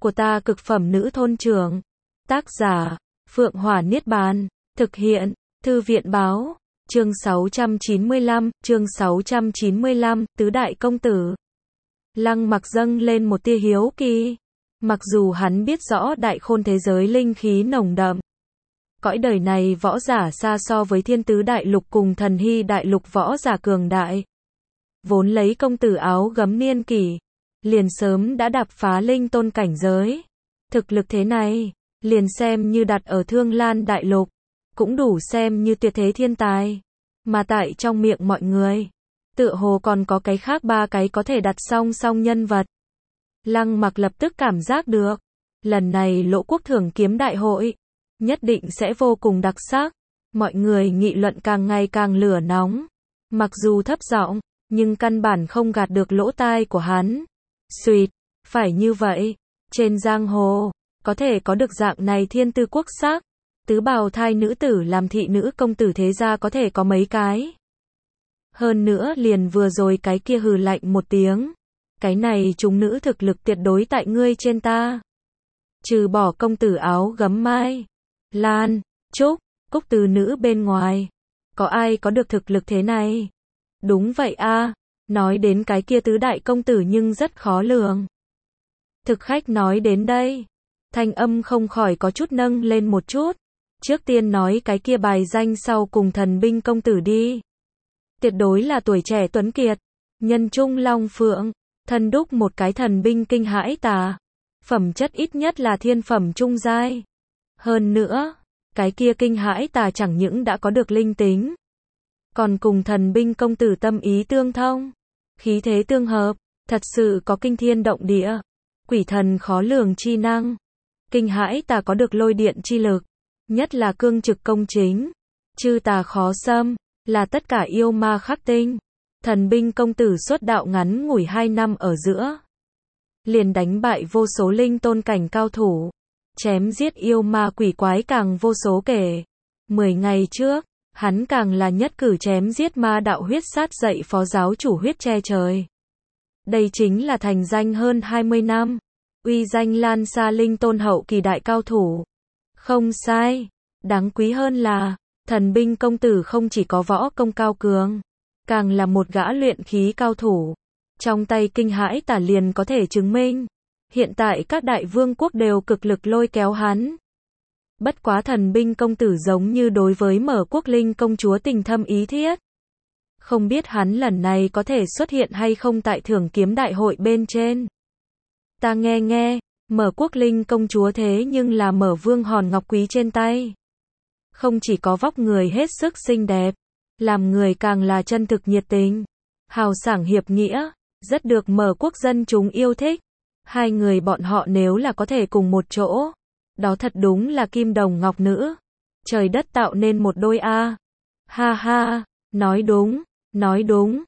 của ta cực phẩm nữ thôn trưởng. Tác giả, Phượng Hỏa Niết Bàn. Thực hiện, Thư viện báo. Chương 695, Tứ Đại Công Tử. Lăng Mặc dâng lên một tia hiếu kỳ. Mặc dù hắn biết rõ đại khôn thế giới linh khí nồng đậm. Cõi đời này võ giả xa so với thiên tứ đại lục cùng thần hy đại lục võ giả cường đại. Vốn lấy công tử áo gấm niên kỷ, liền sớm đã đạp phá linh tôn cảnh giới. Thực lực thế này, liền xem như đặt ở Thương Lan đại lục, cũng đủ xem như tuyệt thế thiên tài. Mà tại trong miệng mọi người, tựa hồ còn có cái khác ba cái có thể đặt song song nhân vật. Lăng Mặc lập tức cảm giác được, lần này Lỗ Quốc Thưởng Kiếm Đại hội, nhất định sẽ vô cùng đặc sắc. Mọi người nghị luận càng ngày càng lửa nóng. Mặc dù thấp giọng, nhưng căn bản không gạt được lỗ tai của hắn. Xuyệt, phải như vậy, trên giang hồ, có thể có được dạng này thiên tư quốc sắc, tứ bào thai nữ tử làm thị nữ công tử thế gia có thể có mấy cái. Hơn nữa liền vừa rồi cái kia hừ lạnh một tiếng. Cái này chúng nữ thực lực tuyệt đối tại ngươi trên ta. Trừ bỏ công tử áo gấm Mai, Lan, Trúc, Cúc từ nữ bên ngoài. Có ai có được thực lực thế này? Đúng vậy a, nói đến cái kia tứ đại công tử nhưng rất khó lường. Thực khách nói đến đây, thanh âm không khỏi có chút nâng lên một chút. Trước tiên nói cái kia bài danh sau cùng thần binh công tử đi. Tuyệt đối là tuổi trẻ tuấn kiệt, nhân trung long phượng, thân đúc một cái thần binh kinh hãi tà. Phẩm chất ít nhất là thiên phẩm trung giai. Hơn nữa, cái kia kinh hãi tà chẳng những đã có được linh tính, còn cùng thần binh công tử tâm ý tương thông, khí thế tương hợp, thật sự có kinh thiên động địa, quỷ thần khó lường chi năng. Kinh hãi tà có được lôi điện chi lực, nhất là cương trực công chính, chư tà khó xâm, là tất cả yêu ma khắc tinh. Thần binh công tử xuất đạo ngắn ngủi 2 năm ở giữa, liền đánh bại vô số linh tôn cảnh cao thủ, chém giết yêu ma quỷ quái càng vô số kể. 10 ngày trước, hắn càng là nhất cử chém giết ma đạo huyết sát dạy phó giáo chủ huyết che trời. Đây chính là thành danh hơn 20 năm, uy danh lan xa linh tôn hậu kỳ đại cao thủ. Không sai, đáng quý hơn là, thần binh công tử không chỉ có võ công cao cường, càng là một gã luyện khí cao thủ. Trong tay kinh hãi tà liền có thể chứng minh. Hiện tại các đại vương quốc đều cực lực lôi kéo hắn. Bất quá thần binh công tử giống như đối với Mở Quốc Linh công chúa tình thâm ý thiết. Không biết hắn lần này có thể xuất hiện hay không tại Thưởng Kiếm Đại hội bên trên. Ta nghe, Mở Quốc Linh công chúa thế nhưng là Mở Vương hòn ngọc quý trên tay. Không chỉ có vóc người hết sức xinh đẹp, làm người càng là chân thực nhiệt tình, hào sảng hiệp nghĩa, rất được Mở Quốc dân chúng yêu thích. Hai người bọn họ nếu là có thể cùng một chỗ, đó thật đúng là kim đồng ngọc nữ. Trời đất tạo nên một đôi a. Ha ha, nói đúng,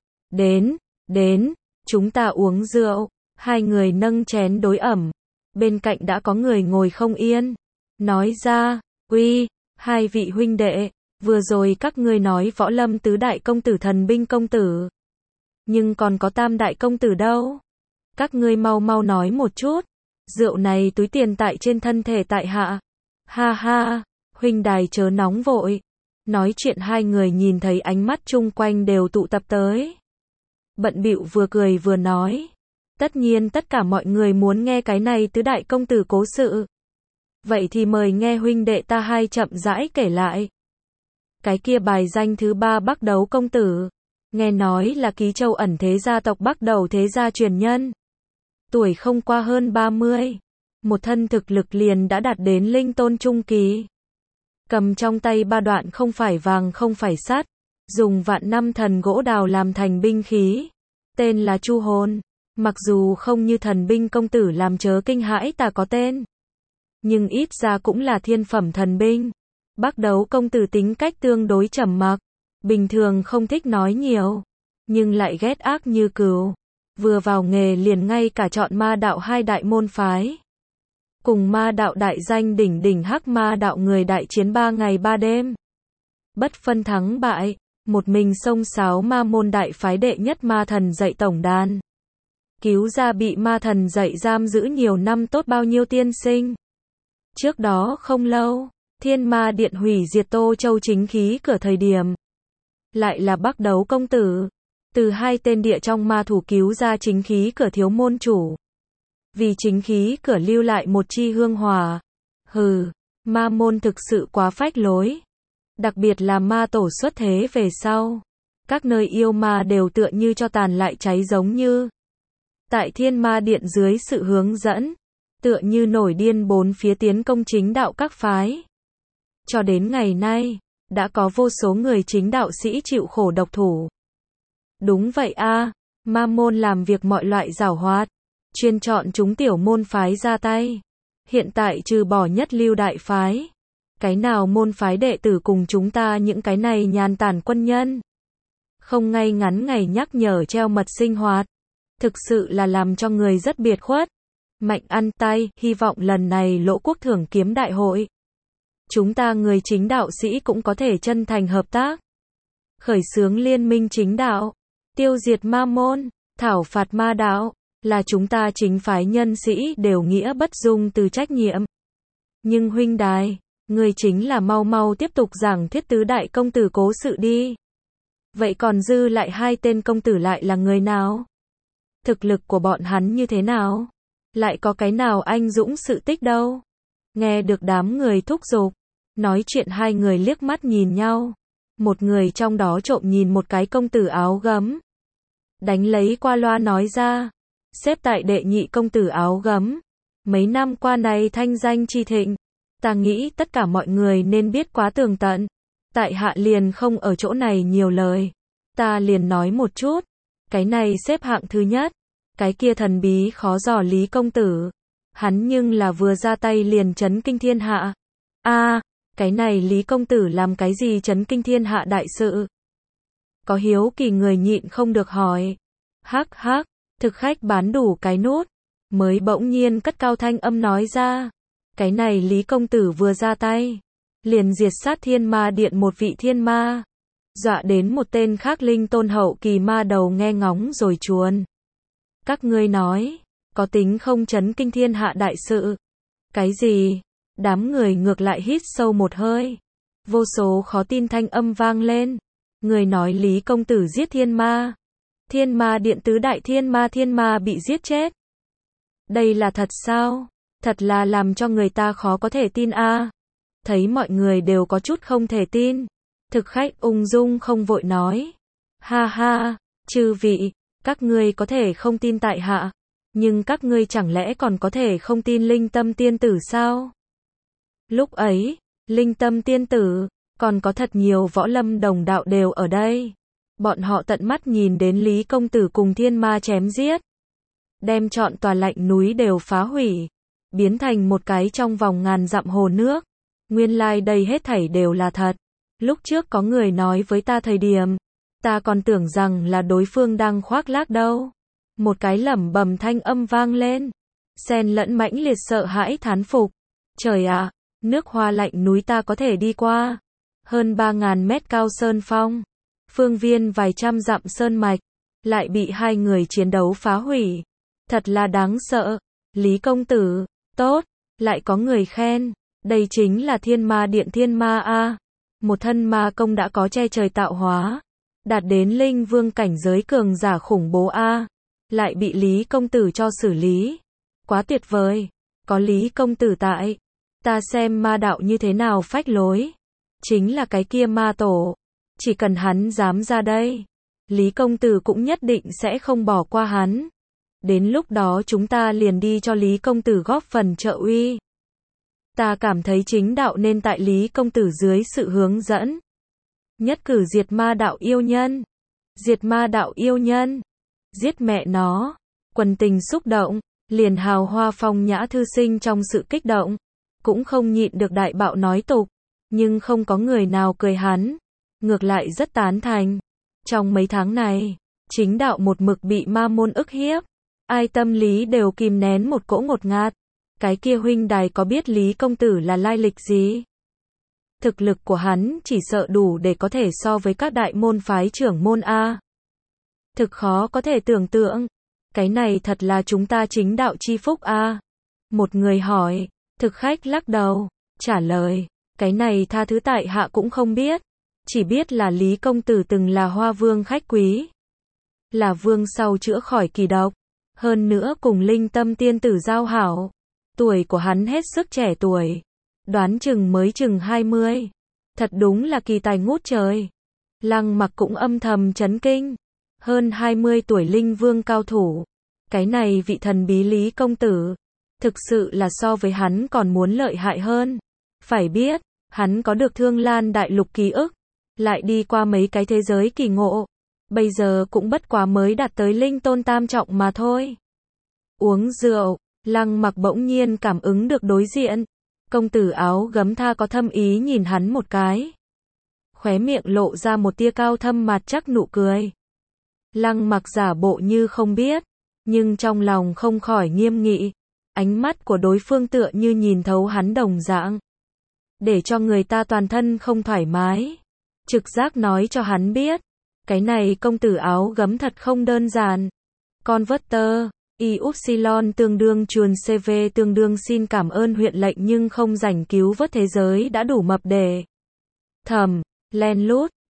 đến, chúng ta uống rượu. Hai người nâng chén đối ẩm, bên cạnh đã có người ngồi không yên. Nói ra, uy, hai vị huynh đệ, vừa rồi các ngươi nói võ lâm tứ đại công tử thần binh công tử. Nhưng còn có tam đại công tử đâu? Các ngươi mau nói một chút. Rượu này túi tiền tại trên thân thể tại hạ. Ha ha, huynh đài chớ nóng vội. Nói chuyện hai người nhìn thấy ánh mắt chung quanh đều tụ tập tới. Bận bịu vừa cười vừa nói. Tất nhiên tất cả mọi người muốn nghe cái này tứ đại công tử cố sự. Vậy thì mời nghe huynh đệ ta hai chậm rãi kể lại. Cái kia bài danh thứ 3 Bắc Đấu công tử, nghe nói là Ký Châu ẩn thế gia tộc Bắc Đầu thế gia truyền nhân. Tuổi không qua hơn 30, một thân thực lực liền đã đạt đến linh tôn trung kỳ. Cầm trong tay 3 đoạn không phải vàng không phải sắt, dùng vạn năm thần gỗ đào làm thành binh khí, tên là Chu Hồn. Mặc dù không như thần binh công tử làm chớ kinh hãi tà có tên, nhưng ít ra cũng là thiên phẩm thần binh. Bắc Đấu công tử tính cách tương đối trầm mặc, bình thường không thích nói nhiều, nhưng lại ghét ác như cừu. Vừa vào nghề liền ngay cả chọn ma đạo 2 đại môn phái, cùng ma đạo đại danh đỉnh hắc ma đạo người đại chiến 3 ngày 3 đêm. Bất phân thắng bại, một mình xông xáo ma môn đại phái đệ nhất ma thần dạy tổng đàn. cứu ra bị ma thần dạy giam giữ nhiều năm tốt bao nhiêu tiên sinh. Trước đó không lâu, Thiên Ma Điện hủy diệt Tô Châu chính khí cửa thời điểm. Lại là Bắc Đấu công tử. Từ hai tên địa trong ma thủ cứu ra chính khí cửa thiếu môn chủ. Vì chính khí cửa lưu lại một chi hương hỏa. Hừ, ma môn thực sự quá phách lối. Đặc biệt là ma tổ xuất thế về sau. Các nơi yêu ma đều tựa như cho tàn lại cháy giống như. Tại Thiên Ma Điện dưới sự hướng dẫn, tựa như nổi điên bốn phía tiến công chính đạo các phái. Cho đến ngày nay, đã có vô số người chính đạo sĩ chịu khổ độc thủ. Đúng vậy a, ma môn làm việc mọi loại giảo hoạt, chuyên chọn chúng tiểu môn phái ra tay. Hiện tại trừ bỏ nhất lưu đại phái, cái nào môn phái đệ tử cùng chúng ta những cái này nhàn tản quân nhân. Không ngay ngắn ngày nhắc nhở treo mật sinh hoạt. Thực sự là làm cho người rất biệt khuất. Mạnh ăn tay, hy vọng lần này Lỗ Quốc thưởng kiếm đại hội. Chúng ta người chính đạo sĩ cũng có thể chân thành hợp tác. Khởi xướng liên minh chính đạo. Tiêu diệt ma môn, thảo phạt ma đạo. Là chúng ta chính phái nhân sĩ đều nghĩa bất dung từ trách nhiệm. Nhưng huynh đài, người chính là mau mau tiếp tục giảng thuyết tứ đại công tử cố sự đi. Vậy còn dư lại hai tên công tử lại là người nào? Thực lực của bọn hắn như thế nào? Lại có cái nào anh dũng sự tích đâu? Nghe được đám người thúc giục, nói chuyện hai người liếc mắt nhìn nhau. Một người trong đó trộm nhìn một cái công tử áo gấm. Đánh lấy qua loa nói ra, xếp tại đệ nhị công tử áo gấm. Mấy năm qua này thanh danh chi thịnh, ta nghĩ tất cả mọi người nên biết quá tường tận. Tại hạ liền không ở chỗ này nhiều lời. Ta liền nói một chút. Cái này xếp hạng thứ nhất. Cái kia thần bí khó dò Lý công tử. Hắn nhưng là vừa ra tay liền chấn kinh thiên hạ. A, cái này Lý công tử làm cái gì chấn kinh thiên hạ đại sự? Có hiếu kỳ người nhịn không được hỏi. Hắc hắc, thực khách bán đủ cái nút. Mới bỗng nhiên cất cao thanh âm nói ra. Cái này Lý công tử vừa ra tay. Liền diệt sát Thiên Ma Điện một vị thiên ma. Dọa đến một tên khác linh tôn hậu kỳ ma đầu nghe ngóng rồi chuồn. Các ngươi nói, có tính không chấn kinh thiên hạ đại sự? Cái gì? Đám người ngược lại hít sâu một hơi. Vô số khó tin thanh âm vang lên. Người nói Lý công tử giết thiên ma. Thiên Ma Điện tứ đại thiên ma bị giết chết. Đây là thật sao? Thật là làm cho người ta khó có thể tin a. Thấy mọi người đều có chút không thể tin. Thực khách ung dung không vội nói. Ha ha, chư vị, các ngươi có thể không tin tại hạ. Nhưng các ngươi chẳng lẽ còn có thể không tin Linh Tâm tiên tử sao? Lúc ấy, Linh Tâm tiên tử, còn có thật nhiều võ lâm đồng đạo đều ở đây. Bọn họ tận mắt nhìn đến Lý công tử cùng thiên ma chém giết. Đem trọn tòa lạnh núi đều phá hủy. Biến thành một cái trong vòng ngàn dặm hồ nước. Nguyên lai đây hết thảy đều là thật. Lúc trước có người nói với ta thời điểm, ta còn tưởng rằng là đối phương đang khoác lác đâu. Một cái lẩm bẩm thanh âm vang lên, xen lẫn mãnh liệt sợ hãi thán phục. Trời ạ, nước Hoa lạnh núi ta có thể đi qua. Hơn 3.000 mét cao sơn phong, phương viên vài trăm dặm sơn mạch, lại bị hai người chiến đấu phá hủy. Thật là đáng sợ. Lý công tử, tốt, lại có người khen. Đây chính là Thiên Ma Điện thiên ma a. Một thân ma công đã có che trời tạo hóa. Đạt đến linh vương cảnh giới cường giả khủng bố a. Lại bị Lý công tử cho xử lý. Quá tuyệt vời. Có Lý công tử tại. Ta xem ma đạo như thế nào phách lối. Chính là cái kia ma tổ. Chỉ cần hắn dám ra đây, Lý công tử cũng nhất định sẽ không bỏ qua hắn. Đến lúc đó chúng ta liền đi cho Lý công tử góp phần trợ uy. Ta cảm thấy chính đạo nên tại Lý công tử dưới sự hướng dẫn. Nhất cử diệt ma đạo yêu nhân. Diệt ma đạo yêu nhân. Giết mẹ nó. Quần tình xúc động. Liền hào hoa phong nhã thư sinh trong sự kích động. Cũng không nhịn được đại bạo nói tục. Nhưng không có người nào cười hắn. Ngược lại rất tán thành. Trong mấy tháng này, chính đạo một mực bị ma môn ức hiếp. Ai tâm lý đều kìm nén một cỗ ngột ngạt. Cái kia huynh đài có biết Lý công tử là lai lịch gì? Thực lực của hắn chỉ sợ đủ để có thể so với các đại môn phái trưởng môn A. Thực khó có thể tưởng tượng. Cái này thật là chúng ta chính đạo chi phúc a. Một người hỏi, thực khách lắc đầu, trả lời, cái này tha thứ tại hạ cũng không biết. Chỉ biết là Lý công tử từng là Hoa Vương khách quý. Là vương sau chữa khỏi kỳ độc. Hơn nữa cùng Linh Tâm tiên tử giao hảo. Tuổi của hắn hết sức trẻ tuổi. Đoán chừng mới chừng 20. Thật đúng là kỳ tài ngút trời. Lăng Mặc cũng âm thầm chấn kinh. Hơn 20 tuổi linh vương cao thủ. Cái này vị thần bí Lý công tử. Thực sự là so với hắn còn muốn lợi hại hơn. Phải biết, hắn có được Thương Lan đại lục ký ức. Lại đi qua mấy cái thế giới kỳ ngộ. Bây giờ cũng bất quá mới đạt tới linh tôn tam trọng mà thôi. Uống rượu, Lăng Mặc bỗng nhiên cảm ứng được đối diện. Công tử áo gấm tha có thâm ý nhìn hắn một cái. Khóe miệng lộ ra một tia cao thâm mặt chắc nụ cười. Lăng Mặc giả bộ như không biết, nhưng trong lòng không khỏi nghiêm nghị. Ánh mắt của đối phương tựa như nhìn thấu hắn đồng dạng. Để cho người ta toàn thân không thoải mái. Trực giác nói cho hắn biết. Cái này công tử áo gấm thật không đơn giản. Converter, Y Upsilon tương đương chuồn CV tương đương xin cảm ơn huyện lệnh nhưng không rảnh cứu vớt thế giới đã đủ mập để. Thầm, len lút,